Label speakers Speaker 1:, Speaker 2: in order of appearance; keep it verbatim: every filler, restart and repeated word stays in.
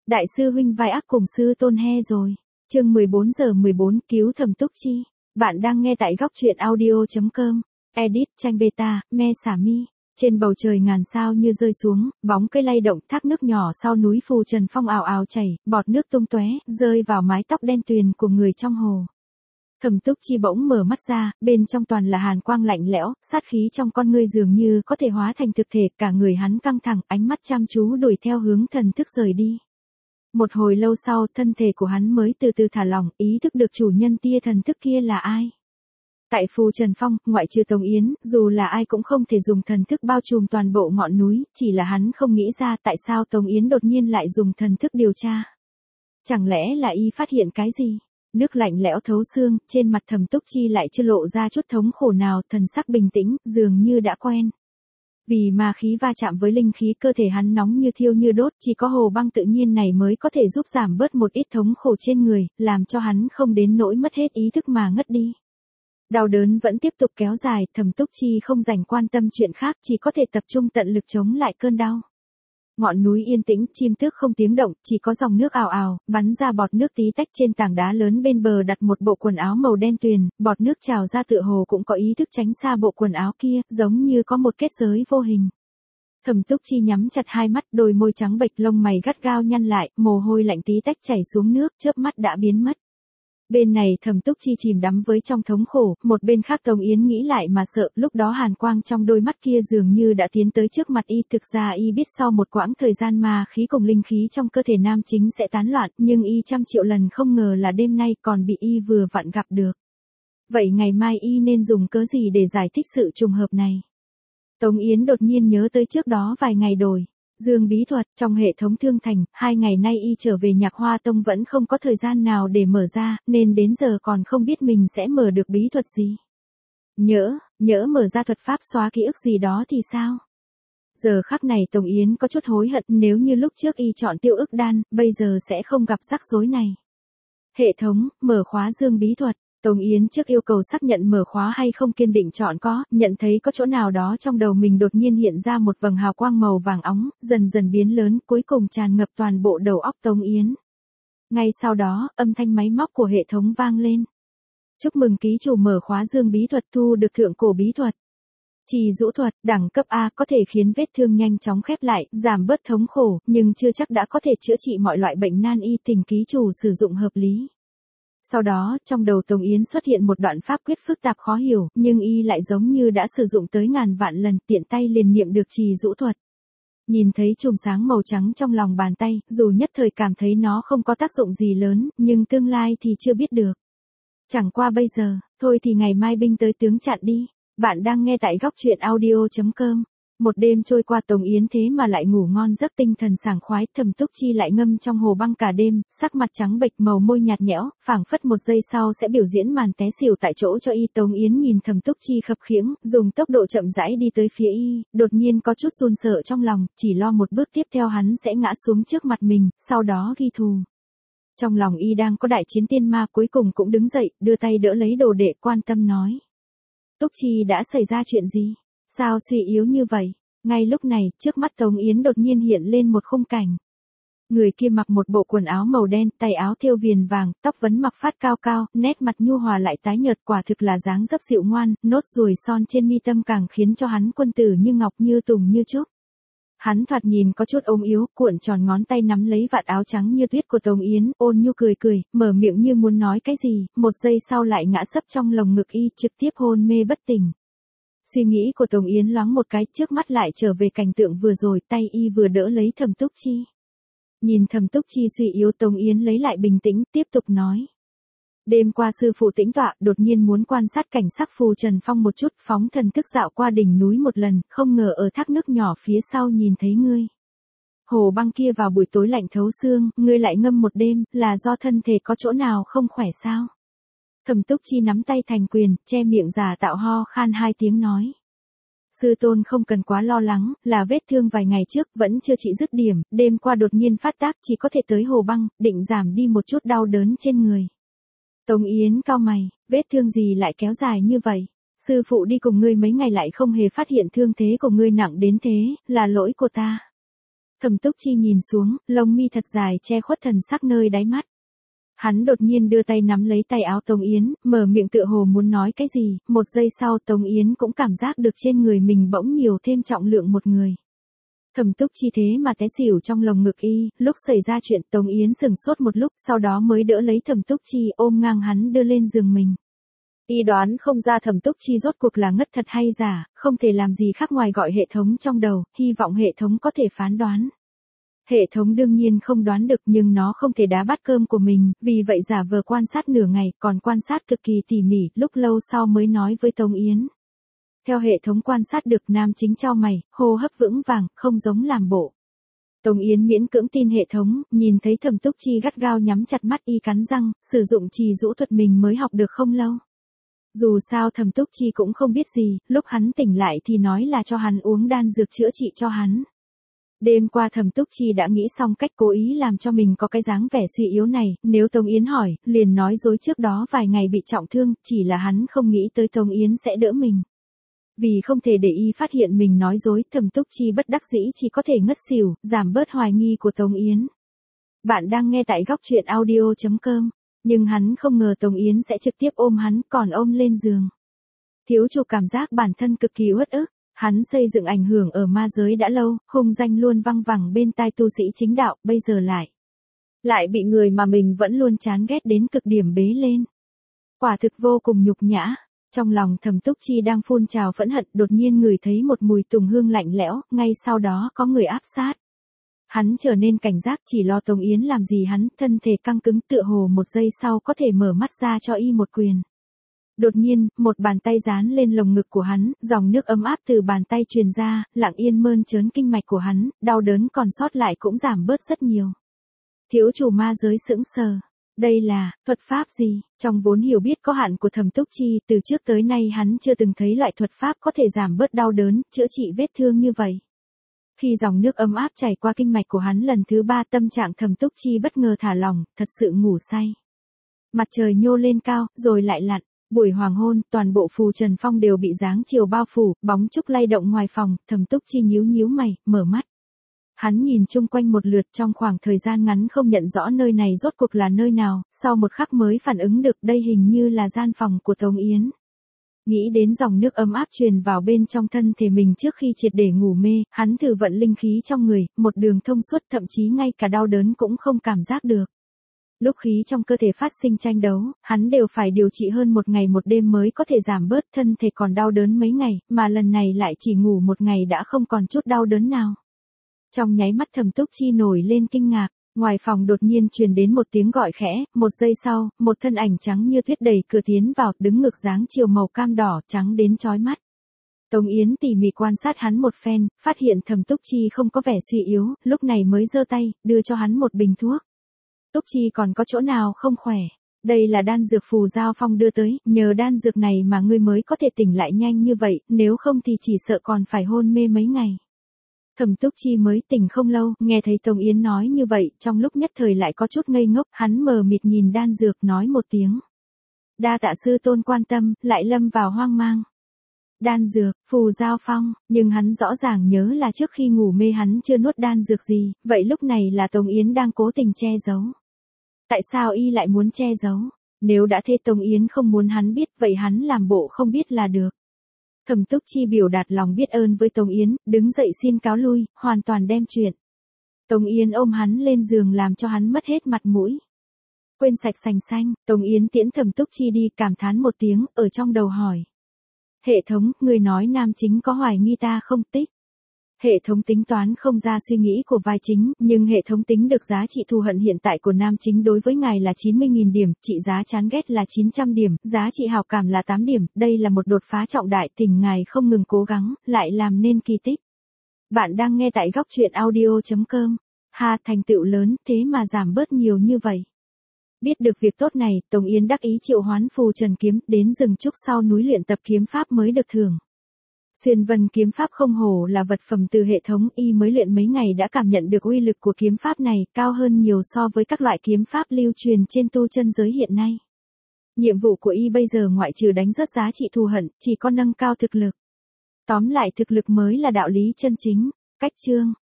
Speaker 1: Đại sư huynh vai ác cùng sư tôn he rồi. Chương mười bốn giờ mười bốn cứu Thẩm Túc Chi. Bạn đang nghe tại góc truyện audio.com. Edit tranh beta, me xả mi. Trên bầu trời ngàn sao như rơi xuống, bóng cây lay động, thác nước nhỏ sau núi phù trần phong ào ào chảy, bọt nước tung tóe, rơi vào mái tóc đen tuyền của người trong hồ. Thẩm Túc Chi bỗng mở mắt ra, bên trong toàn là hàn quang lạnh lẽo, sát khí trong con ngươi dường như có thể hóa thành thực thể, cả người hắn căng thẳng, ánh mắt chăm chú đuổi theo hướng thần thức rời đi. Một hồi lâu sau, thân thể của hắn mới từ từ thả lỏng, ý thức được chủ nhân tia thần thức kia là ai. Tại phù Trần Phong, ngoại trừ Tống Yến, dù là ai cũng không thể dùng thần thức bao trùm toàn bộ ngọn núi, chỉ là hắn không nghĩ ra tại sao Tống Yến đột nhiên lại dùng thần thức điều tra. Chẳng lẽ là y phát hiện cái gì? Nước lạnh lẽo thấu xương, trên mặt Thẩm Túc Chi lại chưa lộ ra chút thống khổ nào, thần sắc bình tĩnh, dường như đã quen. Vì ma khí va chạm với linh khí, cơ thể hắn nóng như thiêu như đốt, chỉ có hồ băng tự nhiên này mới có thể giúp giảm bớt một ít thống khổ trên người, làm cho hắn không đến nỗi mất hết ý thức mà ngất đi. Đau đớn vẫn tiếp tục kéo dài, Thẩm Túc Chi không dành quan tâm chuyện khác, chỉ có thể tập trung tận lực chống lại cơn đau. Ngọn núi yên tĩnh, chim tước không tiếng động, chỉ có dòng nước ào ào, bắn ra bọt nước tí tách. Trên tảng đá lớn bên bờ đặt một bộ quần áo màu đen tuyền, bọt nước trào ra tựa hồ cũng có ý thức tránh xa bộ quần áo kia, giống như có một kết giới vô hình. Thẩm Túc Chi nhắm chặt hai mắt, đôi môi trắng bệch, lông mày gắt gao nhăn lại, mồ hôi lạnh tí tách chảy xuống nước, chớp mắt đã biến mất. Bên này Thẩm Túc Chi chìm đắm với trong thống khổ, một bên khác Tống Yến nghĩ lại mà sợ, lúc đó hàn quang trong đôi mắt kia dường như đã tiến tới trước mặt y, thực ra y biết sau một quãng thời gian ma khí cùng linh khí trong cơ thể nam chính sẽ tán loạn, nhưng y trăm triệu lần không ngờ là đêm nay còn bị y vừa vặn gặp được. Vậy ngày mai y nên dùng cớ gì để giải thích sự trùng hợp này? Tống Yến đột nhiên nhớ tới trước đó vài ngày đổi Dương bí thuật trong hệ thống thương thành, hai ngày nay y trở về Nhạc Hoa Tông vẫn không có thời gian nào để mở ra, nên đến giờ còn không biết mình sẽ mở được bí thuật gì. Nhỡ, nhỡ mở ra thuật pháp xóa ký ức gì đó thì sao? Giờ khắc này Tống Yến có chút hối hận, nếu như lúc trước y chọn tiêu ức đan, bây giờ sẽ không gặp rắc rối này. Hệ thống, mở khóa Dương bí thuật. Tống Yến trước yêu cầu xác nhận mở khóa hay không kiên định chọn có, nhận thấy có chỗ nào đó trong đầu mình đột nhiên hiện ra một vầng hào quang màu vàng óng, dần dần biến lớn, cuối cùng tràn ngập toàn bộ đầu óc Tống Yến. Ngay sau đó, âm thanh máy móc của hệ thống vang lên. Chúc mừng ký chủ mở khóa Dương bí thuật, thu được thượng cổ bí thuật. Trì Dũ thuật, đẳng cấp A, có thể khiến vết thương nhanh chóng khép lại, giảm bớt thống khổ, nhưng chưa chắc đã có thể chữa trị mọi loại bệnh nan y, tình ký chủ sử dụng hợp lý. Sau đó, trong đầu Tống Yến xuất hiện một đoạn pháp quyết phức tạp khó hiểu, nhưng y lại giống như đã sử dụng tới ngàn vạn lần, tiện tay liền niệm được Trì Dũ thuật. Nhìn thấy chùm sáng màu trắng trong lòng bàn tay, dù nhất thời cảm thấy nó không có tác dụng gì lớn, nhưng tương lai thì chưa biết được. Chẳng qua bây giờ, thôi thì ngày mai binh tới tướng chặn đi. Bạn đang nghe tại góc truyện audio.com. Một đêm trôi qua, Tống Yến thế mà lại ngủ ngon giấc, tinh thần sảng khoái. Thẩm Túc Chi lại ngâm trong hồ băng cả đêm, sắc mặt trắng bệch, màu môi nhạt nhẽo, phảng phất một giây sau sẽ biểu diễn màn té xỉu tại chỗ cho y. Tống Yến nhìn Thẩm Túc Chi khập khiễng, dùng tốc độ chậm rãi đi tới phía y, đột nhiên có chút run sợ trong lòng, chỉ lo một bước tiếp theo hắn sẽ ngã xuống trước mặt mình, sau đó ghi thù. Trong lòng y đang có đại chiến tiên ma, cuối cùng cũng đứng dậy, đưa tay đỡ lấy đồ đệ, quan tâm nói: Túc Chi, đã xảy ra chuyện gì? Sao suy yếu như vậy? Ngay lúc này, trước mắt Tống Yến đột nhiên hiện lên một khung cảnh. Người kia mặc một bộ quần áo màu đen, tay áo thêu viền vàng, tóc vấn mặc phát cao cao, nét mặt nhu hòa lại tái nhợt, quả thực là dáng dấp dịu ngoan, nốt ruồi son trên mi tâm càng khiến cho hắn quân tử như ngọc, như tùng như trúc. Hắn thoạt nhìn có chút ốm yếu, cuộn tròn ngón tay nắm lấy vạt áo trắng như tuyết của Tống Yến, ôn nhu cười cười, mở miệng như muốn nói cái gì, một giây sau lại ngã sấp trong lồng ngực y, trực tiếp hôn mê bất tỉnh. Suy nghĩ của Tống Yến loáng một cái, trước mắt lại trở về cảnh tượng vừa rồi, tay y vừa đỡ lấy Thẩm Túc Chi. Nhìn Thẩm Túc Chi suy yếu, Tống Yến lấy lại bình tĩnh, tiếp tục nói: Đêm qua sư phụ tĩnh tọa, đột nhiên muốn quan sát cảnh sắc phù Trần Phong một chút, phóng thần thức dạo qua đỉnh núi một lần, không ngờ ở thác nước nhỏ phía sau nhìn thấy ngươi. Hồ băng kia vào buổi tối lạnh thấu xương, ngươi lại ngâm một đêm, là do thân thể có chỗ nào không khỏe sao? Thẩm Túc Chi nắm tay thành quyền, che miệng giả tạo ho khan hai tiếng nói: Sư tôn không cần quá lo lắng, là vết thương vài ngày trước, vẫn chưa trị dứt điểm, đêm qua đột nhiên phát tác, chỉ có thể tới hồ băng, định giảm đi một chút đau đớn trên người. Tống Yến cau mày, vết thương gì lại kéo dài như vậy? Sư phụ đi cùng ngươi mấy ngày lại không hề phát hiện thương thế của ngươi nặng đến thế, là lỗi của ta. Thẩm Túc Chi nhìn xuống, lông mi thật dài che khuất thần sắc nơi đáy mắt. Hắn đột nhiên đưa tay nắm lấy tay áo Tống Yến, mở miệng tựa hồ muốn nói cái gì, một giây sau Tống Yến cũng cảm giác được trên người mình bỗng nhiều thêm trọng lượng một người. Thẩm Túc Chi thế mà té xỉu trong lồng ngực y, lúc xảy ra chuyện Tống Yến sừng sốt một lúc, sau đó mới đỡ lấy Thẩm Túc Chi ôm ngang hắn đưa lên giường mình. Y đoán không ra Thẩm Túc Chi rốt cuộc là ngất thật hay giả, không thể làm gì khác ngoài gọi hệ thống trong đầu, hy vọng hệ thống có thể phán đoán. Hệ thống đương nhiên không đoán được nhưng nó không thể đá bát cơm của mình, vì vậy giả vờ quan sát nửa ngày, còn quan sát cực kỳ tỉ mỉ, lúc lâu sau mới nói với Tống Yến. Theo hệ thống quan sát được nam chính chau mày, hô hấp vững vàng, không giống làm bộ. Tống Yến miễn cưỡng tin hệ thống, nhìn thấy Thẩm Túc Chi gắt gao nhắm chặt mắt y cắn răng, sử dụng trì rũ thuật mình mới học được không lâu. Dù sao Thẩm Túc Chi cũng không biết gì, lúc hắn tỉnh lại thì nói là cho hắn uống đan dược chữa trị cho hắn. Đêm qua Thẩm Túc Chi đã nghĩ xong cách cố ý làm cho mình có cái dáng vẻ suy yếu này, nếu Tống Yến hỏi, liền nói dối trước đó vài ngày bị trọng thương, chỉ là hắn không nghĩ tới Tống Yến sẽ đỡ mình. Vì không thể để y phát hiện mình nói dối, Thẩm Túc Chi bất đắc dĩ chỉ có thể ngất xỉu, giảm bớt hoài nghi của Tống Yến. Bạn đang nghe tại góc truyện audio chấm com, nhưng hắn không ngờ Tống Yến sẽ trực tiếp ôm hắn, còn ôm lên giường. Thiếu chủ cảm giác bản thân cực kỳ uất ức. Hắn xây dựng ảnh hưởng ở ma giới đã lâu, hung danh luôn văng vẳng bên tai tu sĩ chính đạo, bây giờ lại. Lại bị người mà mình vẫn luôn chán ghét đến cực điểm bế lên. Quả thực vô cùng nhục nhã. Trong lòng Thẩm Túc Chi đang phun trào phẫn hận, đột nhiên ngửi thấy một mùi tùng hương lạnh lẽo, ngay sau đó có người áp sát. Hắn trở nên cảnh giác, chỉ lo Tống Yến làm gì hắn, thân thể căng cứng tựa hồ một giây sau có thể mở mắt ra cho y một quyền. Đột nhiên, một bàn tay dán lên lồng ngực của hắn, dòng nước ấm áp từ bàn tay truyền ra, lặng yên mơn trớn kinh mạch của hắn, đau đớn còn sót lại cũng giảm bớt rất nhiều. Thiếu chủ ma giới sững sờ. Đây là thuật pháp gì? Trong vốn hiểu biết có hạn của Thẩm Túc Chi, từ trước tới nay hắn chưa từng thấy loại thuật pháp có thể giảm bớt đau đớn, chữa trị vết thương như vậy. Khi dòng nước ấm áp chảy qua kinh mạch của hắn lần thứ ba, tâm trạng Thẩm Túc Chi bất ngờ thả lỏng, thật sự ngủ say. Mặt trời nhô lên cao, rồi lại lặn. Buổi hoàng hôn, toàn bộ phù trần phong đều bị dáng chiều bao phủ, bóng trúc lay động ngoài phòng, Thẩm Túc Chi nhíu nhíu mày, mở mắt. Hắn nhìn chung quanh một lượt trong khoảng thời gian ngắn không nhận rõ nơi này rốt cuộc là nơi nào, sau một khắc mới phản ứng được đây hình như là gian phòng của Tống Yến. Nghĩ đến dòng nước ấm áp truyền vào bên trong thân thể mình trước khi triệt để ngủ mê, hắn thử vận linh khí trong người, một đường thông suốt, thậm chí ngay cả đau đớn cũng không cảm giác được. Lúc khí trong cơ thể phát sinh tranh đấu, hắn đều phải điều trị hơn một ngày một đêm mới có thể giảm bớt, thân thể còn đau đớn mấy ngày, mà lần này lại chỉ ngủ một ngày đã không còn chút đau đớn nào. Trong nháy mắt Thẩm Túc Chi nổi lên kinh ngạc, ngoài phòng đột nhiên truyền đến một tiếng gọi khẽ, một giây sau, một thân ảnh trắng như tuyết đẩy cửa tiến vào, đứng ngược dáng chiều màu cam đỏ trắng đến chói mắt. Tống Yến tỉ mỉ quan sát hắn một phen, phát hiện Thẩm Túc Chi không có vẻ suy yếu, lúc này mới giơ tay, đưa cho hắn một bình thuốc. Túc Chi còn có chỗ nào không khỏe? Đây là đan dược Phù Giao Phong đưa tới, nhờ đan dược này mà ngươi mới có thể tỉnh lại nhanh như vậy, nếu không thì chỉ sợ còn phải hôn mê mấy ngày. Thẩm Túc Chi mới tỉnh không lâu, nghe thấy Tống Yến nói như vậy, trong lúc nhất thời lại có chút ngây ngốc, hắn mờ mịt nhìn đan dược nói một tiếng. Đa tạ sư tôn quan tâm, lại lâm vào hoang mang. Đan dược, Phù Giao Phong, nhưng hắn rõ ràng nhớ là trước khi ngủ mê hắn chưa nuốt đan dược gì, vậy lúc này là Tống Yến đang cố tình che giấu. Tại sao y lại muốn che giấu? Nếu đã thế Tống Yến không muốn hắn biết, vậy hắn làm bộ không biết là được. Thẩm Túc Chi biểu đạt lòng biết ơn với Tống Yến, đứng dậy xin cáo lui, hoàn toàn đem chuyện. Tống Yến ôm hắn lên giường làm cho hắn mất hết mặt mũi. Quên sạch sành xanh, Tống Yến tiễn Thẩm Túc Chi đi, cảm thán một tiếng, ở trong đầu hỏi. Hệ thống, người nói nam chính có hoài nghi ta không? Tích. Hệ thống tính toán không ra suy nghĩ của vai chính, nhưng hệ thống tính được giá trị thù hận hiện tại của nam chính đối với ngài là chín mươi nghìn điểm, trị giá chán ghét là chín trăm điểm, giá trị hảo cảm là tám điểm, đây là một đột phá trọng đại, tình ngài không ngừng cố gắng, lại làm nên kỳ tích. Bạn đang nghe tại góc truyện audio chấm com. Ha, thành tựu lớn, thế mà giảm bớt nhiều như vậy. Biết được việc tốt này, Tống Yến đắc ý triệu hoán phù trần kiếm, đến rừng trúc sau núi luyện tập kiếm pháp mới được thưởng. Xuyên vân kiếm pháp không hổ là vật phẩm từ hệ thống, y mới luyện mấy ngày đã cảm nhận được uy lực của kiếm pháp này, cao hơn nhiều so với các loại kiếm pháp lưu truyền trên tu chân giới hiện nay. Nhiệm vụ của y bây giờ ngoại trừ đánh rớt giá trị thù hận, chỉ có nâng cao thực lực. Tóm lại thực lực mới là đạo lý chân chính. Cách chương